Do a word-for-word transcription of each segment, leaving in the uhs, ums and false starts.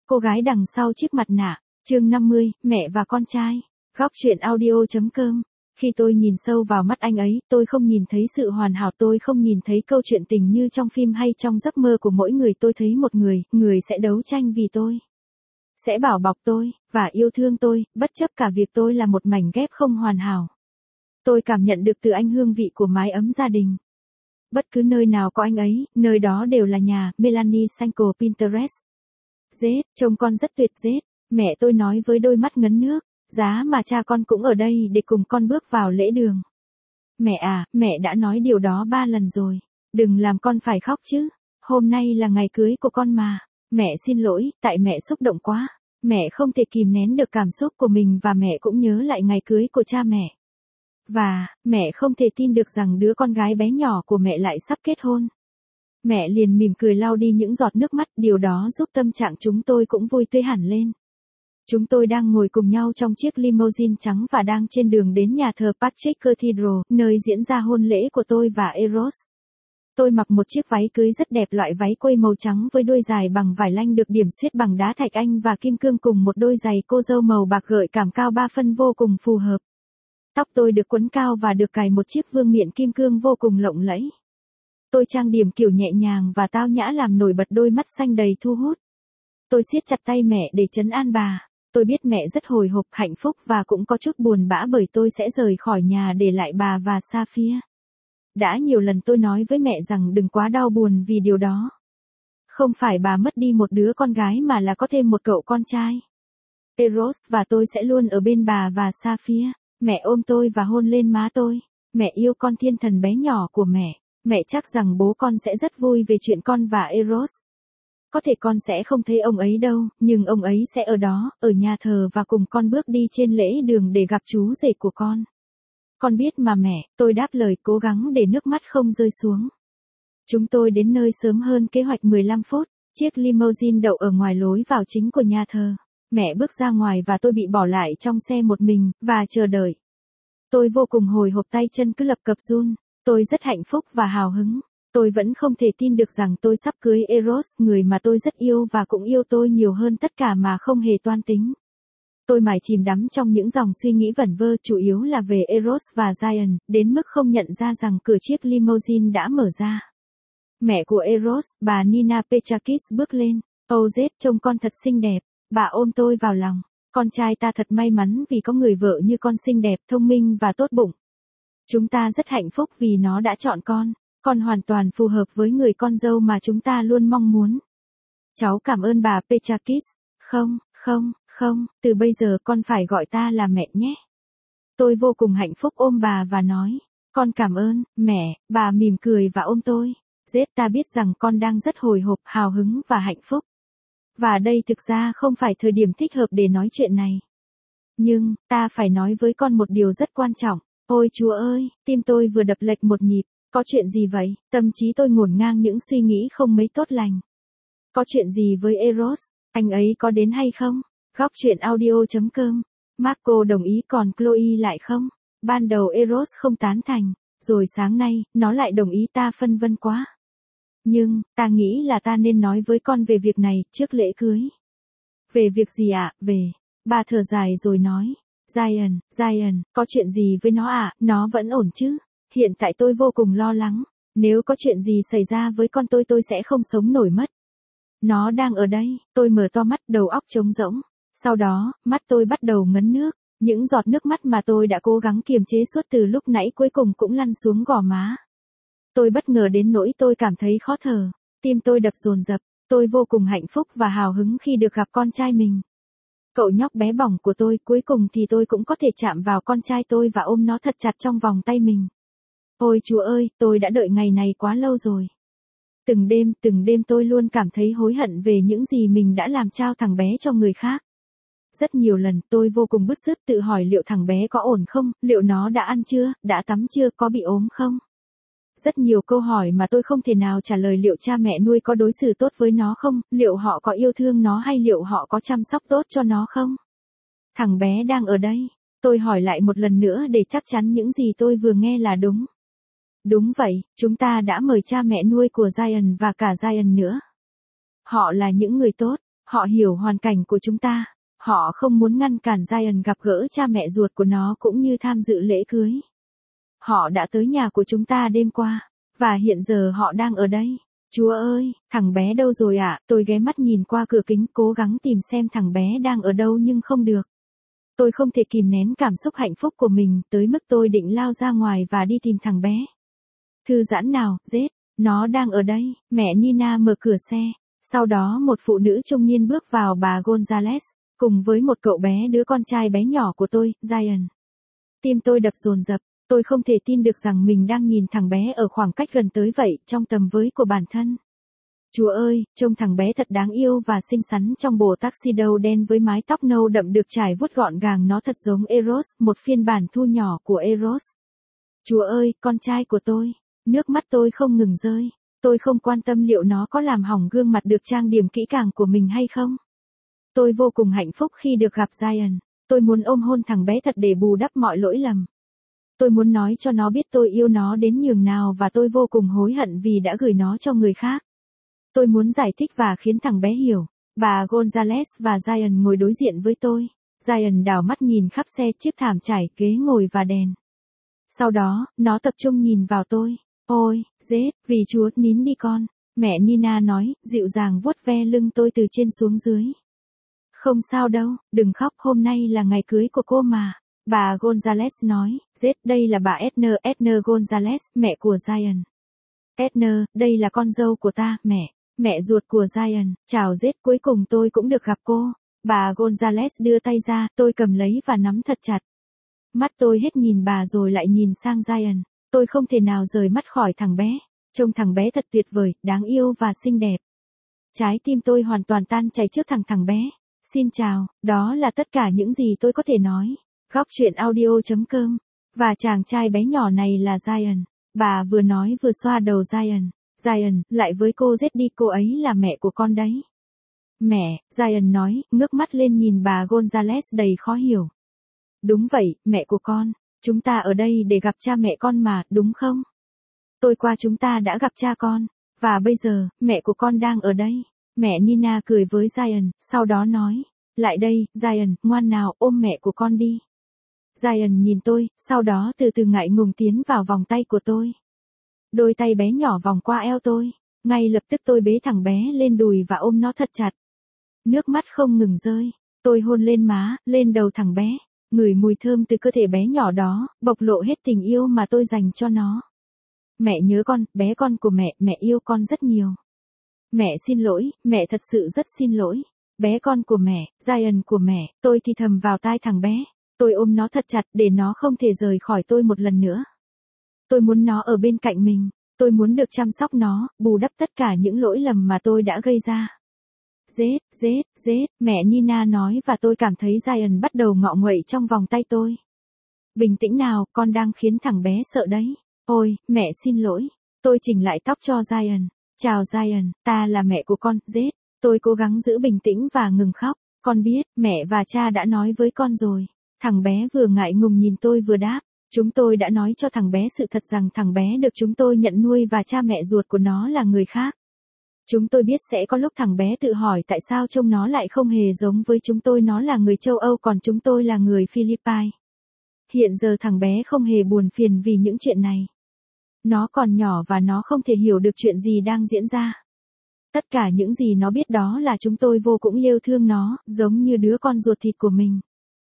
Cô gái đằng sau chiếc mặt nạ, chương năm mươi, mẹ và con trai. Góc truyện audio.com. Khi tôi nhìn sâu vào mắt anh ấy, tôi không nhìn thấy sự hoàn hảo, tôi không nhìn thấy câu chuyện tình như trong phim hay trong giấc mơ của mỗi người, tôi thấy một người, người sẽ đấu tranh vì tôi. Sẽ bảo bọc tôi, và yêu thương tôi, bất chấp cả việc tôi là một mảnh ghép không hoàn hảo. Tôi cảm nhận được từ anh hương vị của mái ấm gia đình. Bất cứ nơi nào có anh ấy, nơi đó đều là nhà. Melanie Sanko Pinterest. Dết, trông con rất tuyệt dết, mẹ tôi nói với đôi mắt ngấn nước, giá mà cha con cũng ở đây để cùng con bước vào lễ đường. Mẹ à, mẹ đã nói điều đó ba lần rồi, đừng làm con phải khóc chứ, hôm nay là ngày cưới của con mà. Mẹ xin lỗi, tại mẹ xúc động quá, mẹ không thể kìm nén được cảm xúc của mình và mẹ cũng nhớ lại ngày cưới của cha mẹ. Và, mẹ không thể tin được rằng đứa con gái bé nhỏ của mẹ lại sắp kết hôn. Mẹ liền mỉm cười lau đi những giọt nước mắt, điều đó giúp tâm trạng chúng tôi cũng vui tươi hẳn lên. Chúng tôi đang ngồi cùng nhau trong chiếc limousine trắng và đang trên đường đến nhà thờ Patrick Cathedral, nơi diễn ra hôn lễ của tôi và Eros. Tôi mặc một chiếc váy cưới rất đẹp, loại váy quây màu trắng với đuôi dài bằng vải lanh được điểm xuyết bằng đá thạch anh và kim cương cùng một đôi giày cô dâu màu bạc gợi cảm cao ba phân vô cùng phù hợp. Tóc tôi được quấn cao và được cài một chiếc vương miện kim cương vô cùng lộng lẫy. Tôi trang điểm kiểu nhẹ nhàng và tao nhã làm nổi bật đôi mắt xanh đầy thu hút. Tôi siết chặt tay mẹ để trấn an bà. Tôi biết mẹ rất hồi hộp, hạnh phúc và cũng có chút buồn bã bởi tôi sẽ rời khỏi nhà để lại bà và Saphir. Đã nhiều lần tôi nói với mẹ rằng đừng quá đau buồn vì điều đó. Không phải bà mất đi một đứa con gái mà là có thêm một cậu con trai. Eros và tôi sẽ luôn ở bên bà và Saphir. Mẹ ôm tôi và hôn lên má tôi. Mẹ yêu con thiên thần bé nhỏ của mẹ. Mẹ chắc rằng bố con sẽ rất vui về chuyện con và Eros. Có thể con sẽ không thấy ông ấy đâu, nhưng ông ấy sẽ ở đó, ở nhà thờ và cùng con bước đi trên lễ đường để gặp chú rể của con. Con biết mà mẹ, tôi đáp lời cố gắng để nước mắt không rơi xuống. Chúng tôi đến nơi sớm hơn kế hoạch mười lăm phút, chiếc limousine đậu ở ngoài lối vào chính của nhà thờ. Mẹ bước ra ngoài và tôi bị bỏ lại trong xe một mình, và chờ đợi. Tôi vô cùng hồi hộp, tay chân cứ lập cập run. Tôi rất hạnh phúc và hào hứng. Tôi vẫn không thể tin được rằng tôi sắp cưới Eros, người mà tôi rất yêu và cũng yêu tôi nhiều hơn tất cả mà không hề toan tính. Tôi mải chìm đắm trong những dòng suy nghĩ vẩn vơ, chủ yếu là về Eros và Zion, đến mức không nhận ra rằng cửa chiếc limousine đã mở ra. Mẹ của Eros, bà Nina Petrakis bước lên. Âu Zết, trông con thật xinh đẹp. Bà ôm tôi vào lòng. Con trai ta thật may mắn vì có người vợ như con, xinh đẹp, thông minh và tốt bụng. Chúng ta rất hạnh phúc vì nó đã chọn con. Con hoàn toàn phù hợp với người con dâu mà chúng ta luôn mong muốn. Cháu cảm ơn bà Petrakis. Không, không, không, từ bây giờ con phải gọi ta là mẹ nhé. Tôi vô cùng hạnh phúc ôm bà và nói, con cảm ơn, mẹ. Bà mỉm cười và ôm tôi. Zết, ta biết rằng con đang rất hồi hộp, hào hứng và hạnh phúc. Và đây thực ra không phải thời điểm thích hợp để nói chuyện này. Nhưng, ta phải nói với con một điều rất quan trọng. Ôi Chúa ơi, tim tôi vừa đập lệch một nhịp. Có chuyện gì vậy? Tâm trí tôi ngổn ngang những suy nghĩ không mấy tốt lành. Có chuyện gì với Eros? Anh ấy có đến hay không? Góc truyện audio.com. Marco đồng ý còn Chloe lại không? Ban đầu Eros không tán thành. Rồi sáng nay, nó lại đồng ý, ta phân vân quá. Nhưng, ta nghĩ là ta nên nói với con về việc này, trước lễ cưới. Về việc gì ạ? À? Về. Bà thở dài rồi nói. Zion, Zion, có chuyện gì với nó ạ? À? Nó vẫn ổn chứ? Hiện tại tôi vô cùng lo lắng. Nếu có chuyện gì xảy ra với con tôi tôi sẽ không sống nổi mất. Nó đang ở đây. Tôi mở to mắt, đầu óc trống rỗng. Sau đó, mắt tôi bắt đầu ngấn nước. Những giọt nước mắt mà tôi đã cố gắng kiềm chế suốt từ lúc nãy cuối cùng cũng lăn xuống gò má. Tôi bất ngờ đến nỗi tôi cảm thấy khó thở. Tim tôi đập dồn dập. Tôi vô cùng hạnh phúc và hào hứng khi được gặp con trai mình. Cậu nhóc bé bỏng của tôi, cuối cùng thì tôi cũng có thể chạm vào con trai tôi và ôm nó thật chặt trong vòng tay mình. Ôi Chúa ơi, tôi đã đợi ngày này quá lâu rồi. Từng đêm, từng đêm tôi luôn cảm thấy hối hận về những gì mình đã làm trao thằng bé cho người khác. Rất nhiều lần, tôi vô cùng bứt rứt tự hỏi liệu thằng bé có ổn không, liệu nó đã ăn chưa, đã tắm chưa, có bị ốm không? Rất nhiều câu hỏi mà tôi không thể nào trả lời. Liệu cha mẹ nuôi có đối xử tốt với nó không, liệu họ có yêu thương nó hay liệu họ có chăm sóc tốt cho nó không? Thằng bé đang ở đây. Tôi hỏi lại một lần nữa để chắc chắn những gì tôi vừa nghe là đúng. Đúng vậy, chúng ta đã mời cha mẹ nuôi của Zion và cả Zion nữa. Họ là những người tốt, Họ hiểu hoàn cảnh của chúng ta. Họ không muốn ngăn cản Zion gặp gỡ cha mẹ ruột của nó cũng như tham dự lễ cưới. Họ đã tới nhà của chúng ta đêm qua. Và hiện giờ họ đang ở đây. Chúa ơi, thằng bé đâu rồi ạ? À? Tôi ghé mắt nhìn qua cửa kính cố gắng tìm xem thằng bé đang ở đâu nhưng không được. Tôi không thể kìm nén cảm xúc hạnh phúc của mình tới mức tôi định lao ra ngoài và đi tìm thằng bé. Thư giãn nào, Zed, nó đang ở đây. Mẹ Nina mở cửa xe. Sau đó một phụ nữ trung niên bước vào, bà Gonzales, cùng với một cậu bé, đứa con trai bé nhỏ của tôi, Zion. Tim tôi đập dồn dập. Tôi không thể tin được rằng mình đang nhìn thằng bé ở khoảng cách gần tới vậy, trong tầm với của bản thân. Chúa ơi, trông thằng bé thật đáng yêu và xinh xắn trong bộ tuxedo đen với mái tóc nâu đậm được trải vuốt gọn gàng, nó thật giống Eros, một phiên bản thu nhỏ của Eros. Chúa ơi, con trai của tôi. Nước mắt tôi không ngừng rơi. Tôi không quan tâm liệu nó có làm hỏng gương mặt được trang điểm kỹ càng của mình hay không. Tôi vô cùng hạnh phúc khi được gặp Zion. Tôi muốn ôm hôn thằng bé thật để bù đắp mọi lỗi lầm. Tôi muốn nói cho nó biết tôi yêu nó đến nhường nào và tôi vô cùng hối hận vì đã gửi nó cho người khác. Tôi muốn giải thích và khiến thằng bé hiểu. Bà Gonzales và Zion ngồi đối diện với tôi. Zion đảo mắt nhìn khắp xe, chiếc thảm trải, ghế ngồi và đèn. Sau đó, nó tập trung nhìn vào tôi. Ôi, Zed, vì Chúa nín đi con. Mẹ Nina nói, dịu dàng vuốt ve lưng tôi từ trên xuống dưới. Không sao đâu, đừng khóc, hôm nay là ngày cưới của cô mà. Bà Gonzales nói, Zed, đây là bà Edna, Edna Gonzales, mẹ của Zion. Edna, đây là con dâu của ta, mẹ, mẹ ruột của Zion. Chào Zed, cuối cùng tôi cũng được gặp cô. Bà Gonzales đưa tay ra, tôi cầm lấy và nắm thật chặt. Mắt tôi hết nhìn bà rồi lại nhìn sang Zion. Tôi không thể nào rời mắt khỏi thằng bé. Trông thằng bé thật tuyệt vời, đáng yêu và xinh đẹp. Trái tim tôi hoàn toàn tan chảy trước thằng thằng bé. Xin chào, đó là tất cả những gì tôi có thể nói. Góc truyện audio chấm com. Và chàng trai bé nhỏ này là Zion. Bà vừa nói vừa xoa đầu Zion. Zion, lại với cô Zed đi, cô ấy là mẹ của con đấy. Mẹ, Zion nói, ngước mắt lên nhìn bà Gonzales đầy khó hiểu. Đúng vậy, mẹ của con. Chúng ta ở đây để gặp cha mẹ con mà, đúng không? Tôi qua chúng ta đã gặp cha con. Và bây giờ, mẹ của con đang ở đây. Mẹ Nina cười với Zion, sau đó nói. Lại đây, Zion, ngoan nào, ôm mẹ của con đi. Zion nhìn tôi, sau đó từ từ ngại ngùng tiến vào vòng tay của tôi. Đôi tay bé nhỏ vòng qua eo tôi. Ngay lập tức tôi bế thằng bé lên đùi và ôm nó thật chặt. Nước mắt không ngừng rơi. Tôi hôn lên má, lên đầu thằng bé. Ngửi mùi thơm từ cơ thể bé nhỏ đó, bộc lộ hết tình yêu mà tôi dành cho nó. Mẹ nhớ con, bé con của mẹ, mẹ yêu con rất nhiều. Mẹ xin lỗi, mẹ thật sự rất xin lỗi. Bé con của mẹ, Zion của mẹ, tôi thì thầm vào tai thằng bé. Tôi ôm nó thật chặt để nó không thể rời khỏi tôi một lần nữa. Tôi muốn nó ở bên cạnh mình. Tôi muốn được chăm sóc nó, bù đắp tất cả những lỗi lầm mà tôi đã gây ra. Zed, Zed, Zed, mẹ Nina nói và tôi cảm thấy Zion bắt đầu ngọ nguậy trong vòng tay tôi. Bình tĩnh nào, con đang khiến thằng bé sợ đấy. Ôi, mẹ xin lỗi. Tôi chỉnh lại tóc cho Zion. Chào Zion, ta là mẹ của con, Zed. Tôi cố gắng giữ bình tĩnh và ngừng khóc. Con biết, mẹ và cha đã nói với con rồi. Thằng bé vừa ngại ngùng nhìn tôi vừa đáp. Chúng tôi đã nói cho thằng bé sự thật rằng thằng bé được chúng tôi nhận nuôi và cha mẹ ruột của nó là người khác. Chúng tôi biết sẽ có lúc thằng bé tự hỏi tại sao trông nó lại không hề giống với chúng tôi, nó là người châu Âu còn chúng tôi là người Philippines. Hiện giờ thằng bé không hề buồn phiền vì những chuyện này. Nó còn nhỏ và nó không thể hiểu được chuyện gì đang diễn ra. Tất cả những gì nó biết đó là chúng tôi vô cùng yêu thương nó, giống như đứa con ruột thịt của mình.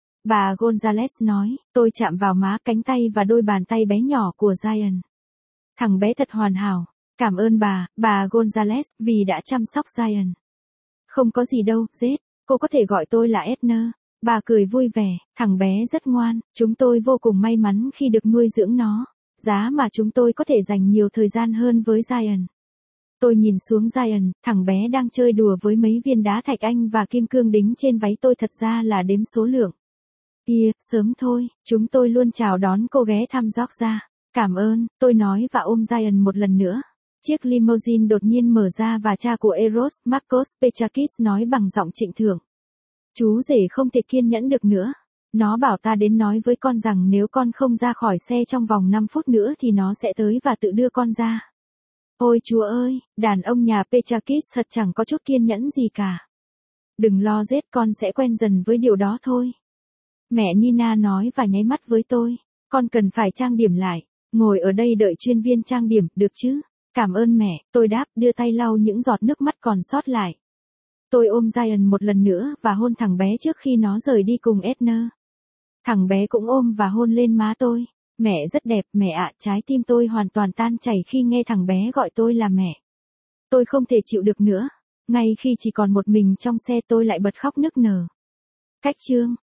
Bà Gonzales nói, tôi chạm vào má, cánh tay và đôi bàn tay bé nhỏ của Zion. Thằng bé thật hoàn hảo. Cảm ơn bà, bà Gonzales, vì đã chăm sóc Zion. Không có gì đâu, Zed, cô có thể gọi tôi là Edna. Bà cười vui vẻ, thằng bé rất ngoan, chúng tôi vô cùng may mắn khi được nuôi dưỡng nó. Giá mà chúng tôi có thể dành nhiều thời gian hơn với Zion. Tôi nhìn xuống Zion, thằng bé đang chơi đùa với mấy viên đá thạch anh và kim cương đính trên váy tôi, thật ra là đếm số lượng. Kìa, sớm thôi, chúng tôi luôn chào đón cô ghé thăm Georgia. Cảm ơn, tôi nói và ôm Zion một lần nữa. Chiếc limousine đột nhiên mở ra và cha của Eros, Marcos Petrakis nói bằng giọng trịnh thượng. Chú rể không thể kiên nhẫn được nữa. Nó bảo ta đến nói với con rằng nếu con không ra khỏi xe trong vòng năm phút nữa thì nó sẽ tới và tự đưa con ra. Ôi Chúa ơi, đàn ông nhà Petrakis thật chẳng có chút kiên nhẫn gì cả. Đừng lo rết, con sẽ quen dần với điều đó thôi. Mẹ Nina nói và nháy mắt với tôi. Con cần phải trang điểm lại. Ngồi ở đây đợi chuyên viên trang điểm, được chứ? Cảm ơn mẹ, tôi đáp, đưa tay lau những giọt nước mắt còn sót lại. Tôi ôm Ryan một lần nữa và hôn thằng bé trước khi nó rời đi cùng Edna. Thằng bé cũng ôm và hôn lên má tôi. Mẹ rất đẹp, mẹ ạ, trái tim tôi hoàn toàn tan chảy khi nghe thằng bé gọi tôi là mẹ. Tôi không thể chịu được nữa. Ngay khi chỉ còn một mình trong xe tôi lại bật khóc nức nở. Cách chương